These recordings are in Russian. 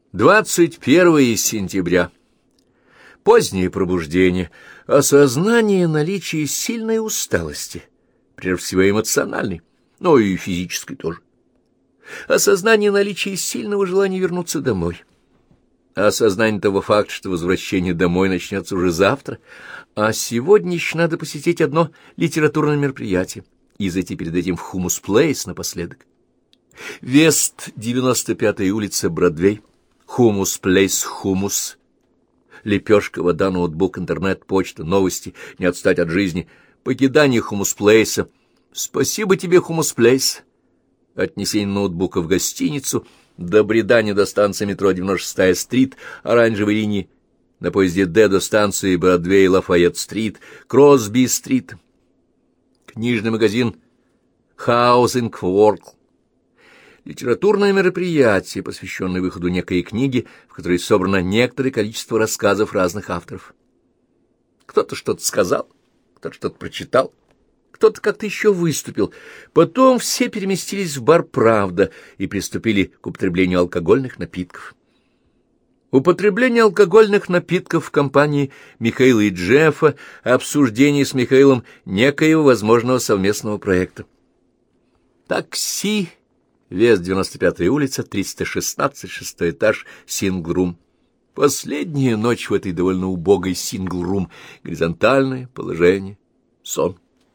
21 сентября. Позднее пробуждение, осознание наличия сильной усталости, прежде всего эмоциональной, но и физической тоже. Осознание наличия сильного желания вернуться домой. Осознание того факта, что возвращение домой начнется уже завтра, а сегодня еще надо посетить одно литературное мероприятие и зайти перед этим в Хумус Плейс напоследок. Вест, 95-я улица, Бродвей. Хумус Плейс, хумус. Лепешка, вода, ноутбук, интернет, почта, новости, не отстать от жизни. Покидание Хумус Плейса. Спасибо тебе, Хумус Плейс. Отнесение ноутбука в гостиницу. До бредания до станции метро 96-я стрит, оранжевой линии. На поезде Д до станции Бродвей, Лафайет-стрит, Кросби-стрит. Книжный магазин Housing World. Литературное мероприятие, посвященное выходу некой книги, в которой собрано некоторое количество рассказов разных авторов. Кто-то что-то сказал, кто-то что-то прочитал, кто-то как-то еще выступил. Потом все переместились в бар «Правда» и приступили к употреблению алкогольных напитков. Употребление алкогольных напитков в компании Михаила и Джеффа, обсуждение с Михаилом некоего возможного совместного проекта. Такси. Вест, 95-я улица, 316, 6-й этаж, сингл-рум. Последняя ночь в этой довольно убогой сингл-рум. Горизонтальное положение. Сон.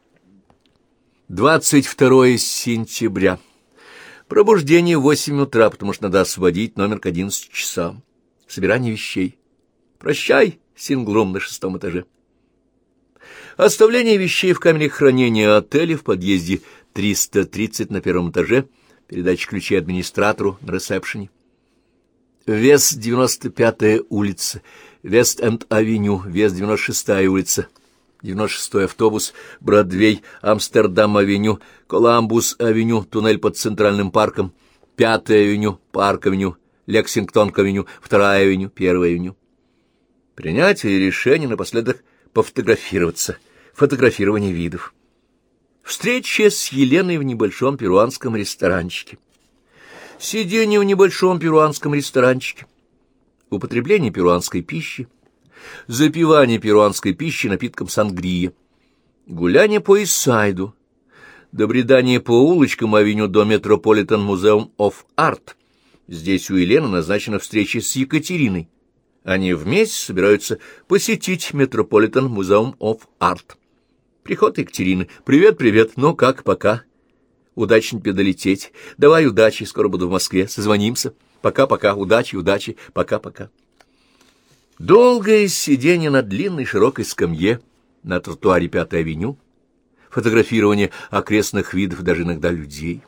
22 сентября. Пробуждение в 8 утра, потому что надо освободить номер к 11 часам. Собирание вещей. Прощай, сингл-рум на 6-м этаже. Оставление вещей в камере хранения отеля в подъезде 330 на 1-м этаже. Передача ключей администратору на ресепшене. Вест, 95-я улица, Вест-Энд-авеню, Вест, 96-я улица, 96-й автобус, Бродвей, Амстердам-авеню, Коламбус-авеню, туннель под Центральным парком, 5-я авеню, Парк-авеню, Лексингтон-авеню, 2-я авеню, 1-я авеню. Принятие решения напоследок пофотографироваться, фотографирование видов. Встреча с Еленой в небольшом перуанском ресторанчике. Сидение в небольшом перуанском ресторанчике. Употребление перуанской пищи. Запивание перуанской пищи напитком сангрия. Гуляние по Иссайду. Добредание по улочкам авеню до Метрополитен Музеум оф Арт. Здесь у Елены назначена встреча с Екатериной. Они вместе собираются посетить Метрополитен Музеум оф Арт. Приход Екатерины. Привет, привет. Ну как, пока? Удачно тебе долететь. Давай удачи, скоро буду в Москве. Созвонимся. Пока-пока. Удачи, удачи. Пока-пока. Долгое сидение на длинной широкой скамье на тротуаре 5-й авеню. Фотографирование окрестных видов, даже иногда людей.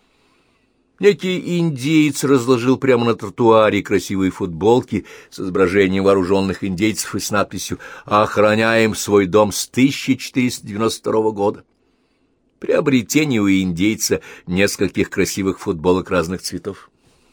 Некий индеец разложил прямо на тротуаре красивые футболки с изображением вооруженных индейцев и с надписью «Охраняем свой дом с 1492 года». Приобретение у индейца нескольких красивых футболок разных цветов.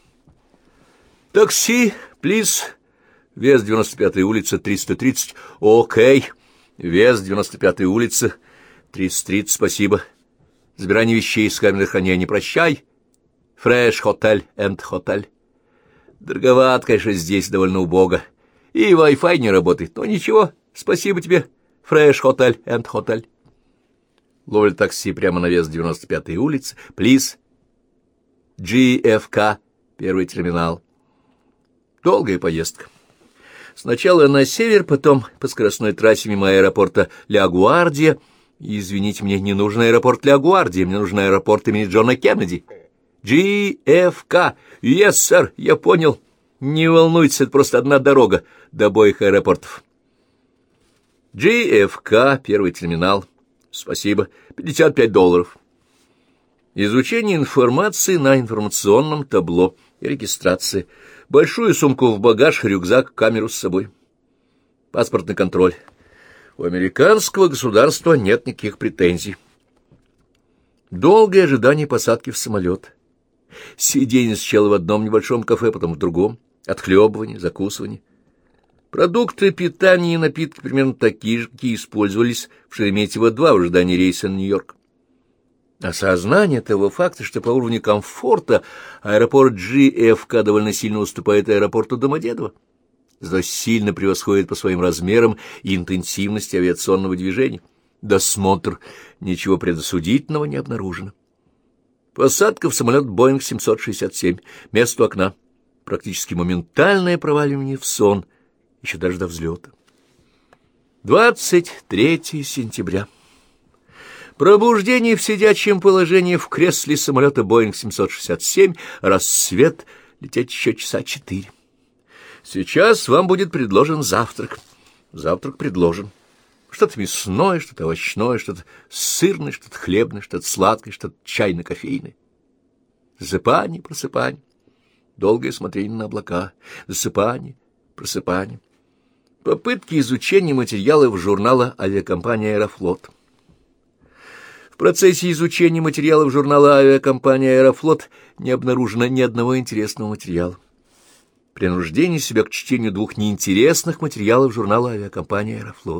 Такси, плиз. Вест, 95-я улица, 330. Окей. Вест, 95-я улица, 330, спасибо. Забирание вещей из камеры хранения. Прощай. Фреш Хотель энд Хотель. Дороговат, конечно, здесь довольно убого. И Wi-Fi не работает. Но ничего, спасибо тебе. Фреш Хотель энд Хотель. Ловлю такси прямо на Вест 95-й улице. Плиз. GFK. Первый терминал. Долгая поездка. Сначала на север, потом по скоростной трассе мимо аэропорта Ля-Гуардия. Извините, мне не нужен аэропорт Ля-Гуардия, мне нужен аэропорт имени Джона Кеннеди. GFK. Yes, сэр, я понял. Не волнуйтесь, это просто одна дорога до обоих аэропортов. GFK, первый терминал. Спасибо. $55. Изучение информации на информационном табло и регистрация. Большую сумку в багаж, рюкзак, камеру с собой. Паспортный контроль. У американского государства нет никаких претензий. Долгое ожидание посадки в самолет. Сиденье сначала в одном небольшом кафе, потом в другом. Отхлебывание, закусывание. Продукты питания и напитки примерно такие же, какие использовались в Шереметьево-2 в ожидании рейса на Нью-Йорк. Осознание того факта, что по уровню комфорта аэропорт JFK довольно сильно уступает аэропорту Домодедово, зато сильно превосходит по своим размерам и интенсивности авиационного движения. Досмотр, ничего предосудительного не обнаружено. Посадка в самолет Boeing 767, место у окна, практически моментальное проваливание в сон, еще даже до взлета. 23 сентября. Пробуждение в сидячем положении в кресле самолета Boeing 767, рассвет, лететь еще часа 4. Сейчас вам будет предложен завтрак. Завтрак предложен. Что-то мясное, что-то овощное, что-то сырное, что-то хлебное, что-то сладкое, что-то чайно-кофейное. Засыпание, просыпание. Долгое смотрение на облака. Засыпание, просыпание. Попытки изучения материалов журнала авиакомпании «Аэрофлот». В процессе изучения материалов журнала авиакомпании «Аэрофлот» не обнаружено ни одного интересного материала. Принуждение себя к чтению 2 неинтересных материалов журнала авиакомпании «Аэрофлот».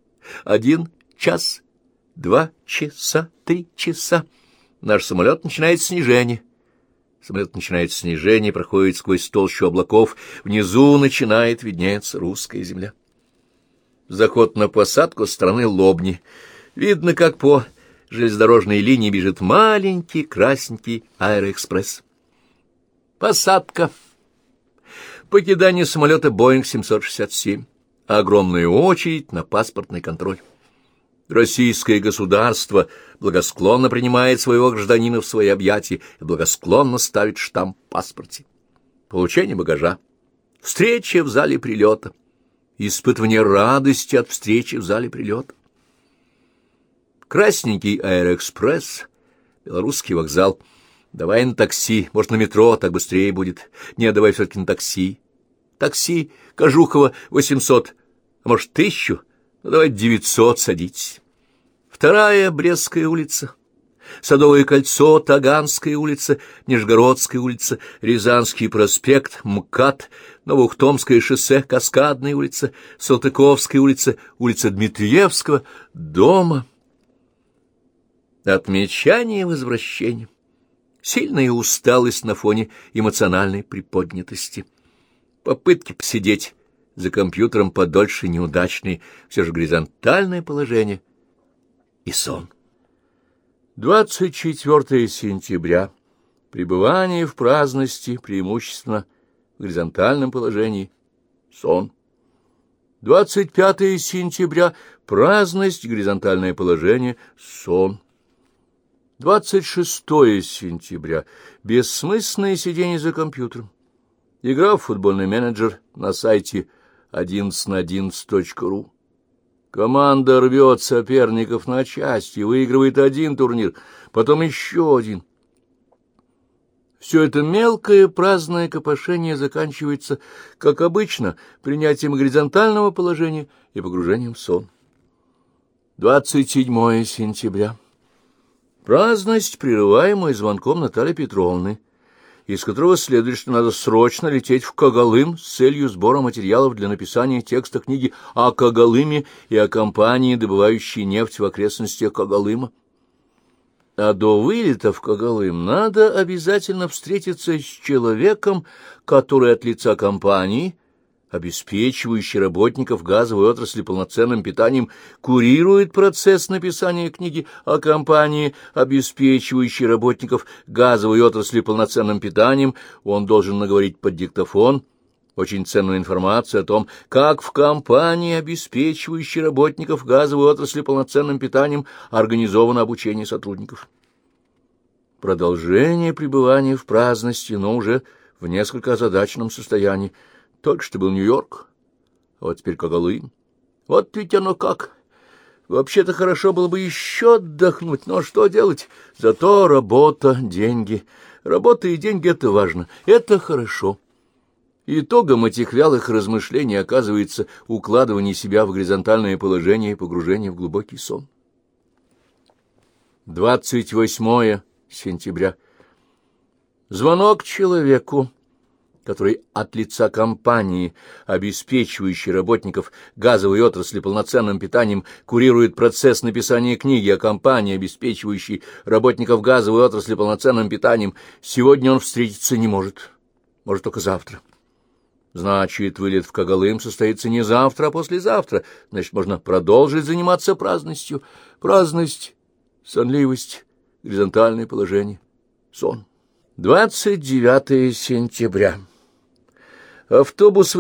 1 час, 2 часа, 3 часа. Наш самолет начинает снижение. Самолет начинает снижение, проходит сквозь толщу облаков. Внизу начинает виднеться русская земля. Заход на посадку с стороны Лобни. Видно, как по железнодорожной линии бежит маленький красненький аэроэкспресс. Посадка. Покидание самолета Boeing 767. Огромная очередь на паспортный контроль. Российское государство благосклонно принимает своего гражданина в свои объятия и благосклонно ставит штамп в паспорте. Получение багажа. Встреча в зале прилета. Испытывание радости от встречи в зале прилета. Красненький аэроэкспресс, Белорусский вокзал. Давай на такси, может, на метро, так быстрее будет. Нет, давай все-таки на такси. Такси, Кожухова, 800, а может, 1000? Ну, давай 900, садитесь. 2-я Брестская улица, Садовое кольцо, Таганская улица, Нижегородская улица, Рязанский проспект, МКАД, Новоухтомское шоссе, Каскадная улица, Салтыковская улица, улица Дмитриевского, дома. Отмечание возвращения. Сильная усталость на фоне эмоциональной приподнятости. Попытки посидеть за компьютером подольше неудачные, все же горизонтальное положение и сон. 24 сентября. Пребывание в праздности, преимущественно в горизонтальном положении. Сон. 25 сентября. Праздность, горизонтальное положение. Сон. 26 сентября. Бессмысленное сидение за компьютером. Игра в футбольный менеджер на сайте 11на11.ru. Команда рвет соперников на части, выигрывает 1 турнир, потом еще 1. Все это мелкое праздное копошение заканчивается, как обычно, принятием горизонтального положения и погружением в сон. 27 сентября. Праздность, прерываемая звонком Натальи Петровны, из которого следует, что надо срочно лететь в Когалым с целью сбора материалов для написания текста книги о Когалыме и о компании, добывающей нефть в окрестностях Когалыма. А до вылета в Когалым надо обязательно встретиться с человеком, который от лица компании, обеспечивающий работников газовой отрасли полноценным питанием, курирует процесс написания книги о компании, обеспечивающей работников газовой отрасли полноценным питанием. Он должен наговорить под диктофон очень ценную информацию о том, как в компании, обеспечивающей работников газовой отрасли полноценным питанием, организовано обучение сотрудников. Продолжение пребывания в праздности, но уже в несколько озадаченном состоянии. Только что был Нью-Йорк, а вот теперь Когалым. Вот ведь оно как. Вообще-то хорошо было бы еще отдохнуть, но что делать? Зато работа, деньги. Работа и деньги — это важно, это хорошо. Итогом этих вялых размышлений оказывается укладывание себя в горизонтальное положение и погружение в глубокий сон. 28 сентября. Звонок человеку, который от лица компании, обеспечивающей работников газовой отрасли полноценным питанием, курирует процесс написания книги о компании, обеспечивающей работников газовой отрасли полноценным питанием, сегодня он встретиться не может. Может, только завтра. Значит, вылет в Когалым состоится не завтра, а послезавтра. Значит, можно продолжить заниматься праздностью. Праздность, сонливость, горизонтальное положение, сон. 29 сентября. Автобус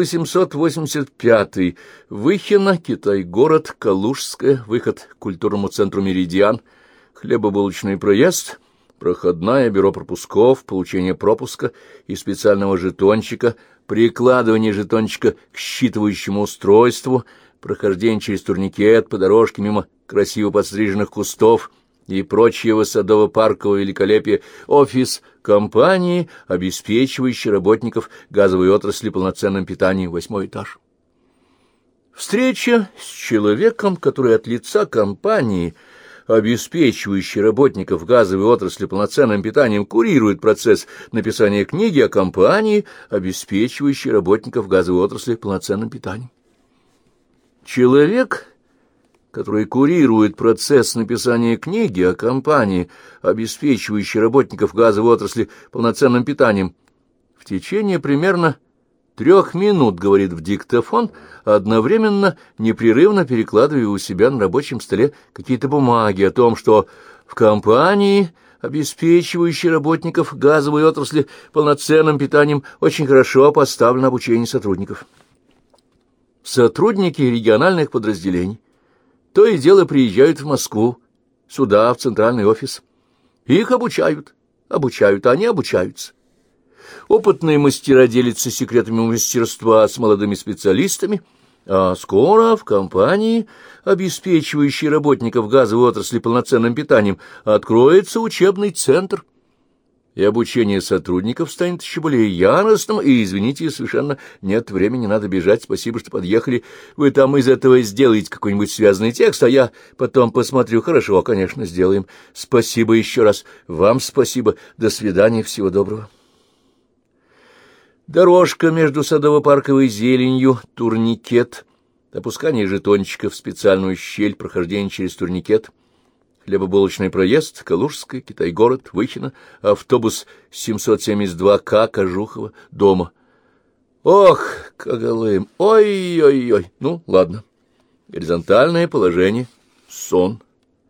885, Выхино, Китай-город, Калужская, выход к культурному центру «Меридиан», хлебобулочный проезд, проходная, бюро пропусков, получение пропуска и специального жетончика, прикладывание жетончика к считывающему устройству, прохождение через турникет по дорожке мимо красиво подстриженных кустов и прочего садово-паркового великолепия, офис компании, обеспечивающей работников газовой отрасли полноценным питанием, 8-й этаж. Встреча с человеком, который от лица компании, обеспечивающей работников газовой отрасли полноценным питанием, курирует процесс написания книги о компании, обеспечивающей работников газовой отрасли полноценным питанием. Человек, который курирует процесс написания книги о компании, обеспечивающей работников газовой отрасли полноценным питанием, в течение примерно 3 минут говорит в диктофон, одновременно непрерывно перекладывая у себя на рабочем столе какие-то бумаги о том, что в компании, обеспечивающей работников газовой отрасли полноценным питанием, очень хорошо поставлено обучение сотрудников. Сотрудники региональных подразделений то и дело приезжают в Москву, сюда, в центральный офис. Их обучают, а они обучаются. Опытные мастера делятся секретами мастерства с молодыми специалистами, а скоро в компании, обеспечивающей работников газовой отрасли полноценным питанием, откроется учебный центр, и обучение сотрудников станет еще более яростным, и, извините, совершенно нет времени, надо бежать, спасибо, что подъехали, вы там из этого сделаете какой-нибудь связанный текст, а я потом посмотрю. Хорошо, конечно, сделаем. Спасибо еще раз, вам спасибо, до свидания, всего доброго. Дорожка между садово-парковой зеленью, турникет, опускание жетончика в специальную щель, прохождение через турникет, хлебобулочный проезд, Калужская, Китай-город, Выхино, автобус 772К, Кожухово, дома. Ох, Когалым, ой-ой-ой, ну, ладно. Горизонтальное положение, сон.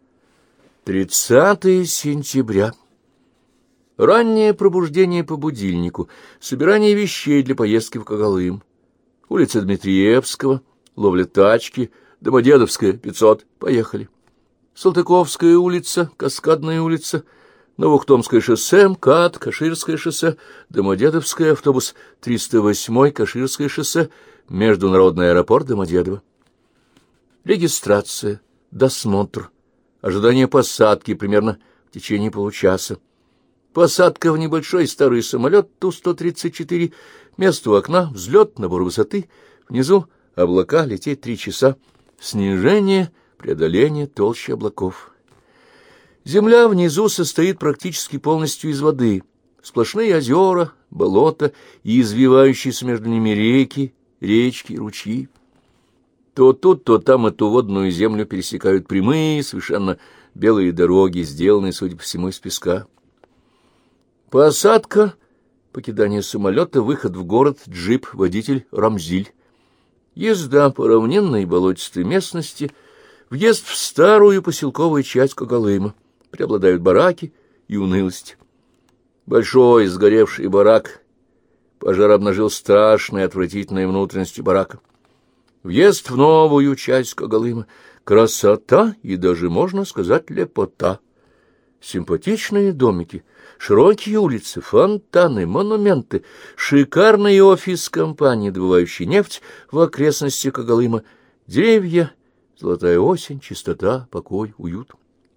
30 сентября. Раннее пробуждение по будильнику, собирание вещей для поездки в Когалым. Улица Дмитриевского, ловля тачки, Домодедовская, 500, поехали. Салтыковская улица, Каскадная улица, Новоухтомское шоссе, МКАД, Каширское шоссе, Домодедовская, автобус 308, Каширское шоссе, международный аэропорт Домодедово. Регистрация, досмотр, ожидание посадки примерно в течение получаса. Посадка в небольшой старый самолет Ту-134, место у окна, взлет, набор высоты, внизу облака, лететь 3 часа, снижение, преодоление толщи облаков. Земля внизу состоит практически полностью из воды, сплошные озера, болота и извивающиеся между ними реки, речки, ручьи. То тут, то там эту водную землю пересекают прямые, совершенно белые дороги, сделанные, судя по всему, из песка. Посадка, покидание самолета, выход в город, джип, водитель Рамзиль. Езда по равнинной болотистой местности, въезд в старую поселковую часть Когалыма. Преобладают бараки и унылость. Большой сгоревший барак. Пожар обнажил страшные отвратительные внутренности барака. Въезд в новую часть Когалыма. Красота и даже, можно сказать, лепота. Симпатичные домики, широкие улицы, фонтаны, монументы, шикарный офис компании, добывающей нефть в окрестностях Когалыма, деревья, золотая осень, чистота, покой, уют.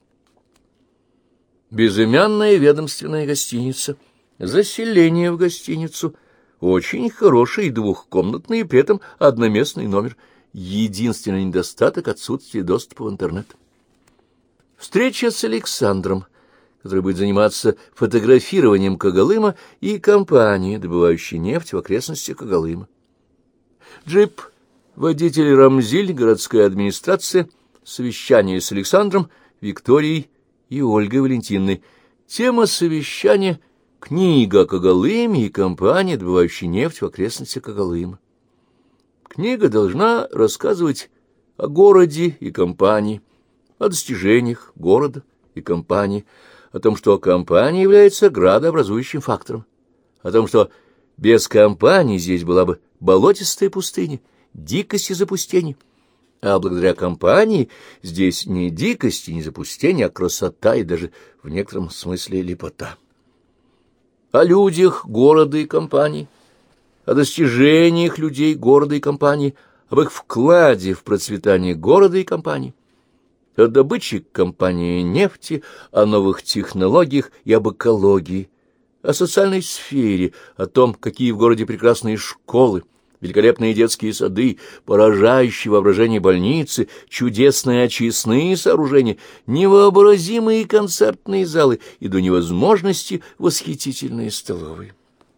Безымянная ведомственная гостиница, заселение в гостиницу, очень хороший двухкомнатный и при этом одноместный номер. Единственный недостаток — отсутствие доступа в интернет. Встреча с Александром, который будет заниматься фотографированием Когалыма и компании, добывающей нефть в окрестностях Когалыма. Джип, водитель Рамзиль, городская администрация, совещание с Александром, Викторией и Ольгой Валентиновной. Тема совещания — книга о Когалыме и компании, добывающей нефть в окрестностях Когалыма. Книга должна рассказывать о городе и компании, о достижениях города и компании, о том, что компания является градообразующим фактором, о том, что без компании здесь была бы болотистая пустыня, дикость и запустение, а благодаря компании здесь не дикость и не запустение, а красота и даже в некотором смысле лепота. О людях города и компании, о достижениях людей города и компании, об их вкладе в процветание города и компании, о добыче компании нефти, о новых технологиях и об экологии, о социальной сфере, о том, какие в городе прекрасные школы, великолепные детские сады, поражающие воображение больницы, чудесные очистные сооружения, невообразимые концертные залы и до невозможности восхитительные столовые.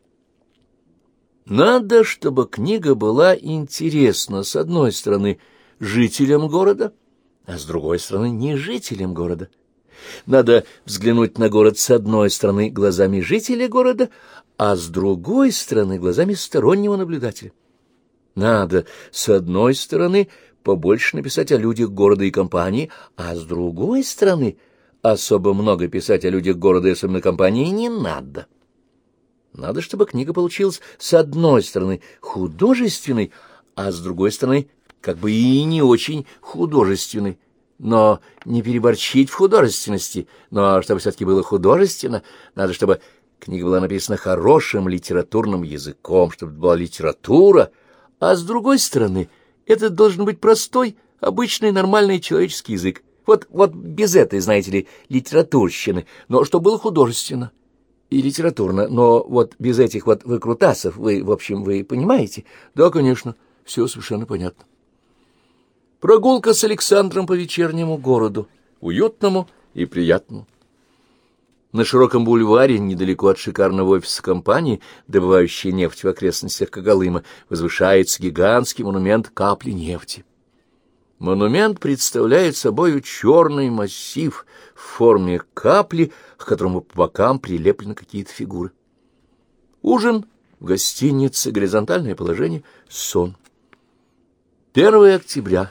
Надо, чтобы книга была интересна, с одной стороны, жителям города, а с другой стороны, не жителям города. Надо взглянуть на город с одной стороны глазами жителя города, а с другой стороны глазами стороннего наблюдателя. Надо с одной стороны побольше написать о людях города и компании, а с другой стороны особо много писать о людях города и особенно компании не надо. Надо, чтобы книга получилась с одной стороны художественной, а с другой стороны как бы и не очень художественной. Но не переборчить в художественности, но чтобы все-таки было художественно, надо, чтобы книга была написана хорошим литературным языком, чтобы была литература, а с другой стороны это должен быть простой, обычный, нормальный человеческий язык. Вот без этой, знаете ли, литературщины, но чтобы было художественно и литературно, но вот без этих вот выкрутасов, вы, в общем, вы понимаете? Да, конечно, все совершенно понятно. Прогулка с Александром по вечернему городу, уютному и приятному. На широком бульваре, недалеко от шикарного офиса компании, добывающей нефть в окрестностях Когалыма, возвышается гигантский монумент капли нефти. Монумент представляет собой черный массив в форме капли, к которому по бокам прилеплены какие-то фигуры. Ужин в гостинице, горизонтальное положение, сон. 1 октября.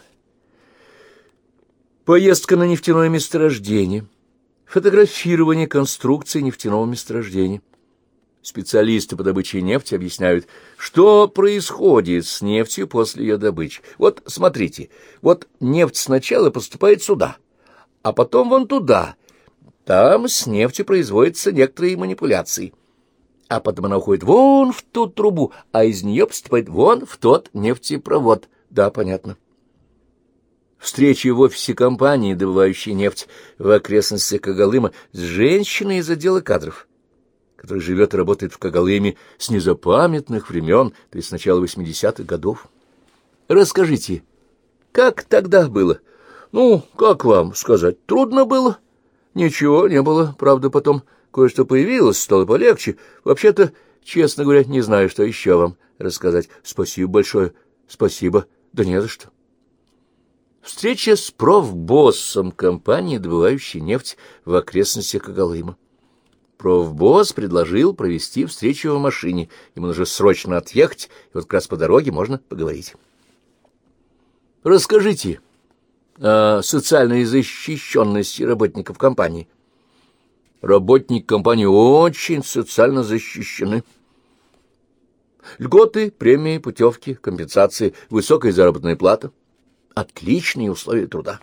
Поездка на нефтяное месторождение. Фотографирование конструкции нефтяного месторождения. Специалисты по добыче нефти объясняют, что происходит с нефтью после ее добычи. Вот смотрите, вот нефть сначала поступает сюда, а потом вон туда. Там с нефтью производятся некоторые манипуляции. А потом она уходит вон в ту трубу, а из нее поступает вон в тот нефтепровод. Да, понятно. Встречи в офисе компании, добывающей нефть в окрестностях Когалыма, с женщиной из отдела кадров, который живет и работает в Когалыме с незапамятных времен, то есть с начала 80-х годов. Расскажите, как тогда было? Ну, как вам сказать, трудно было? Ничего не было, правда, потом кое-что появилось, стало полегче. Вообще-то, честно говоря, не знаю, что еще вам рассказать. Спасибо большое. Спасибо. Да не за что. Встреча с профбоссом компании, добывающей нефть в окрестностях Когалыма. Профбосс предложил провести встречу в машине. Ему нужно срочно отъехать, и вот как раз по дороге можно поговорить. Расскажите о социальной защищенности работников компании. Работники компании очень социально защищены. Льготы, премии, путевки, компенсации, высокая заработная плата. Отличные условия труда.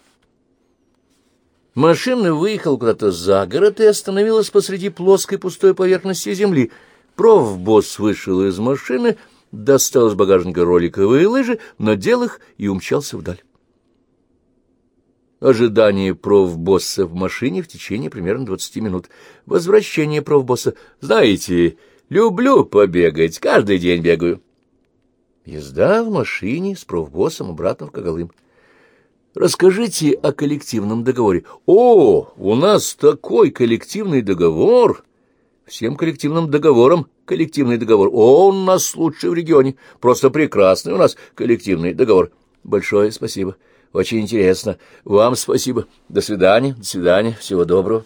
Машина выехала куда-то за город и остановилась посреди плоской пустой поверхности земли. Профбосс вышел из машины, достал из багажника роликовые лыжи, надел их и умчался вдаль. Ожидание профбосса в машине в течение примерно 20 минут. Возвращение профбосса. Знаете, люблю побегать, каждый день бегаю. Езда в машине с профбоссом обратно в Когалым. Расскажите о коллективном договоре. О, у нас такой коллективный договор. Всем коллективным договором коллективный договор. О, у нас лучший в регионе. Просто прекрасный у нас коллективный договор. Большое спасибо. Очень интересно. Вам спасибо. До свидания. До свидания. Всего доброго.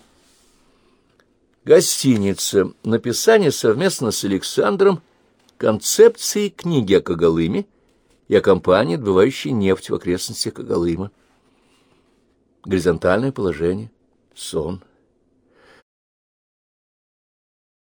Гостиница. Написание совместно с Александром концепции книги о Когалыме и о компании, добывающей нефть в окрестностях Когалыма. Горизонтальное положение. Сон.